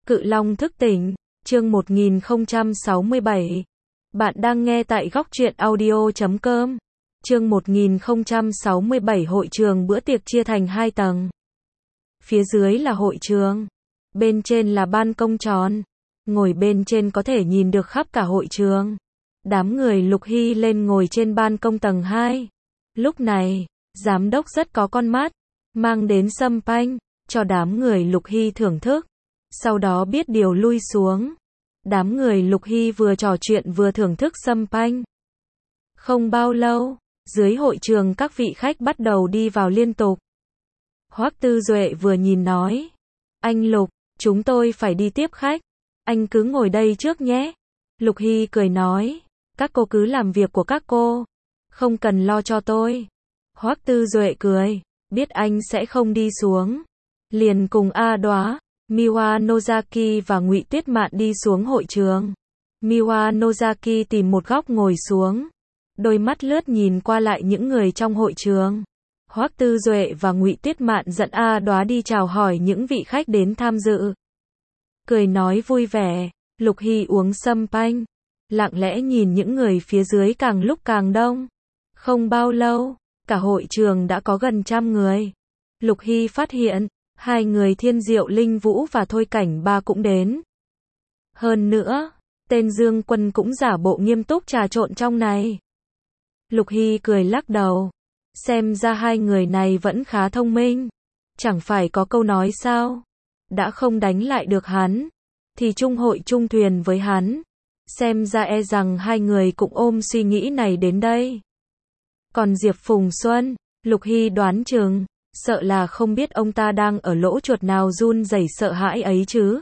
Cự Long thức tỉnh, chương 1067. Bạn đang nghe tại góc truyện audio.com. Chương 1067 hội trường bữa tiệc chia thành 2 tầng. Phía dưới là hội trường, bên trên là ban công tròn. Ngồi bên trên có thể nhìn được khắp cả hội trường. Đám người Lục Hy lên ngồi trên ban công tầng 2. Lúc này, giám đốc rất có con mắt, mang đến sâm panh, cho đám người Lục Hy thưởng thức. Sau đó biết điều lui xuống. Đám người Lục Hy vừa trò chuyện vừa thưởng thức sâm panh. Không bao lâu, dưới hội trường các vị khách bắt đầu đi vào liên tục. Hoắc Tư Duệ vừa nhìn nói: "Anh Lục, chúng tôi phải đi tiếp khách. Anh cứ ngồi đây trước nhé." Lục Hy cười nói: "Các cô cứ làm việc của các cô, không cần lo cho tôi." Hoắc Tư Duệ cười, biết anh sẽ không đi xuống, liền cùng A Đóa, Miwa Nozaki và Ngụy Tuyết Mạn đi xuống hội trường. Miwa Nozaki tìm một góc ngồi xuống, đôi mắt lướt nhìn qua lại những người trong hội trường. Hoắc Tư Duệ và Ngụy Tuyết Mạn dẫn A Đóa đi chào hỏi những vị khách đến tham dự. Cười nói vui vẻ, Lục Hy uống sâm panh, lặng lẽ nhìn những người phía dưới càng lúc càng đông. Không bao lâu, cả hội trường đã có gần 100 người. Lục Hy phát hiện, 2 người Thiên Diệu Linh Vũ và Thôi Cảnh Ba cũng đến. Hơn nữa, tên Dương Quân cũng giả bộ nghiêm túc trà trộn trong này. Lục Hy cười lắc đầu, xem ra 2 người này vẫn khá thông minh. Chẳng phải có câu nói sao? Đã không đánh lại được hắn, thì chung hội chung thuyền với hắn. Xem ra e rằng 2 người cũng ôm suy nghĩ này đến đây. Còn Diệp Phùng Xuân, Lục Hy đoán chừng, sợ là không biết ông ta đang ở lỗ chuột nào run rẩy sợ hãi ấy chứ.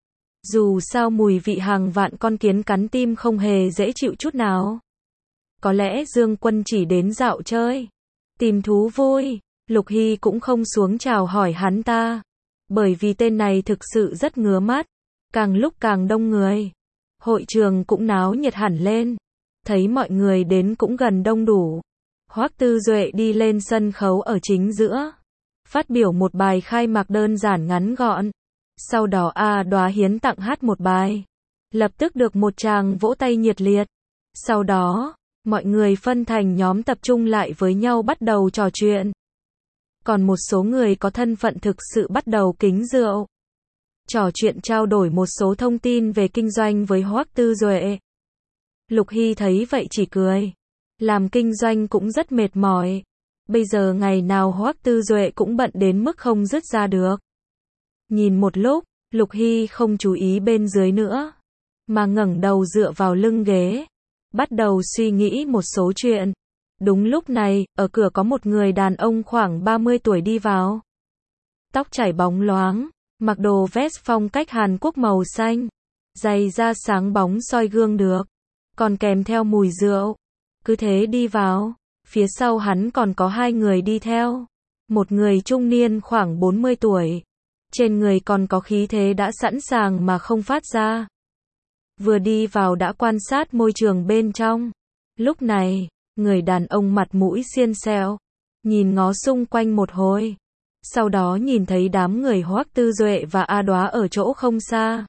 Dù sao mùi vị hàng vạn con kiến cắn tim không hề dễ chịu chút nào. Có lẽ Dương Quân chỉ đến dạo chơi, tìm thú vui. Lục Hy cũng không xuống chào hỏi hắn ta, bởi vì tên này thực sự rất ngứa mắt. Càng lúc càng đông người, hội trường cũng náo nhiệt hẳn lên. Thấy mọi người đến cũng gần đông đủ, Hoắc Tư Duệ đi lên sân khấu ở chính giữa, phát biểu một bài khai mạc đơn giản ngắn gọn. Sau đó A Đóa hiến tặng hát một bài, lập tức được một tràng vỗ tay nhiệt liệt. Sau đó, mọi người phân thành nhóm tập trung lại với nhau bắt đầu trò chuyện. Còn một số người có thân phận thực sự bắt đầu kính rượu, trò chuyện trao đổi một số thông tin về kinh doanh với Hoắc Tư Duệ. Lục Hy thấy vậy chỉ cười. Làm kinh doanh cũng rất mệt mỏi. Bây giờ ngày nào Hoắc Tư Duệ cũng bận đến mức không dứt ra được. Nhìn một lúc, Lục Hy không chú ý bên dưới nữa, mà ngẩng đầu dựa vào lưng ghế, bắt đầu suy nghĩ một số chuyện. Đúng lúc này, ở cửa có một người đàn ông khoảng 30 tuổi đi vào. Tóc chảy bóng loáng, mặc đồ vest phong cách Hàn Quốc màu xanh, giày da sáng bóng soi gương được, còn kèm theo mùi rượu. Cứ thế đi vào, phía sau hắn còn có 2 người đi theo. Một người trung niên khoảng 40 tuổi, trên người còn có khí thế đã sẵn sàng mà không phát ra. Vừa đi vào đã quan sát môi trường bên trong. Lúc này, người đàn ông mặt mũi xiên xẹo, nhìn ngó xung quanh một hồi. Sau đó nhìn thấy đám người Hoắc Tư Duệ và A Đóa ở chỗ không xa.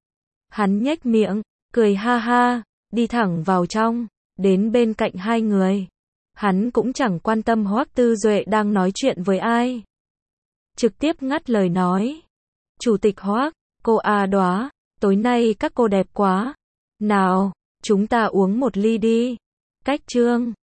Hắn nhếch miệng, cười ha ha, đi thẳng vào trong, đến bên cạnh 2 người. Hắn cũng chẳng quan tâm Hoắc Tư Duệ đang nói chuyện với ai, trực tiếp ngắt lời nói: "Chủ tịch Hoắc, cô A Đóa, tối nay các cô đẹp quá. Nào, chúng ta uống một ly đi." Cách Trương,